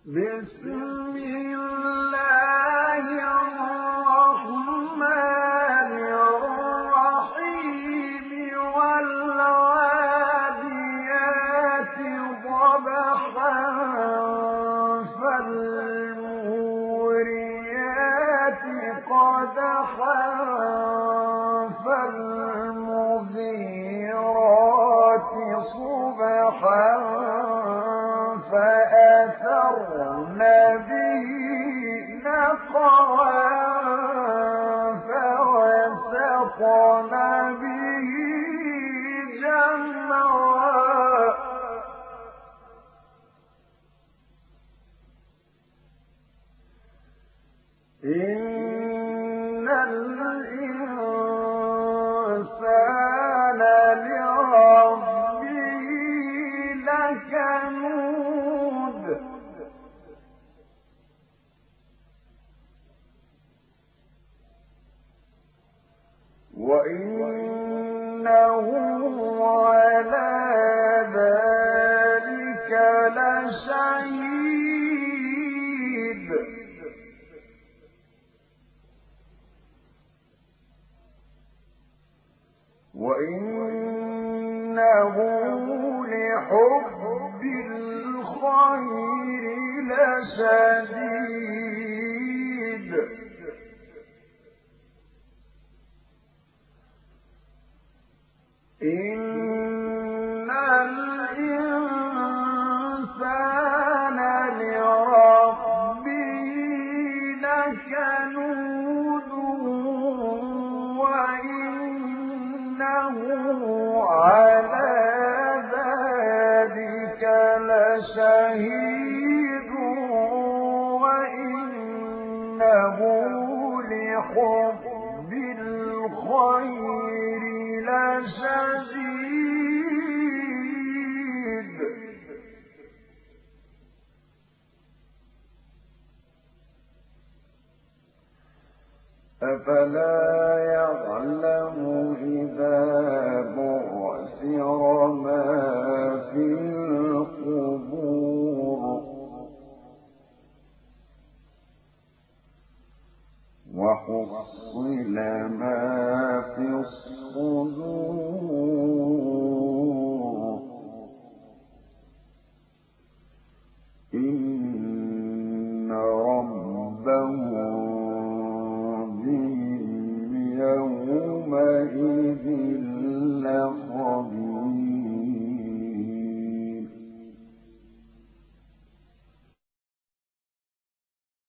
بسم الله الرحمن الرحيم والعاديات ضبحا فالموريات قدحا فالمغيرات صبحا فأثرن به نقعا فوسطن به جمعا إن الإنسان لربه لكنود وإنه على ذلك لشهيد وإنه لحب الخير لشديد إن الإنسان لربه لكنود وإنه على ذلك لشهيد وإنه لحب الخير لشديد أفلا يعلم إذا بعثر ما في القبور وحصل ما في الصدور إن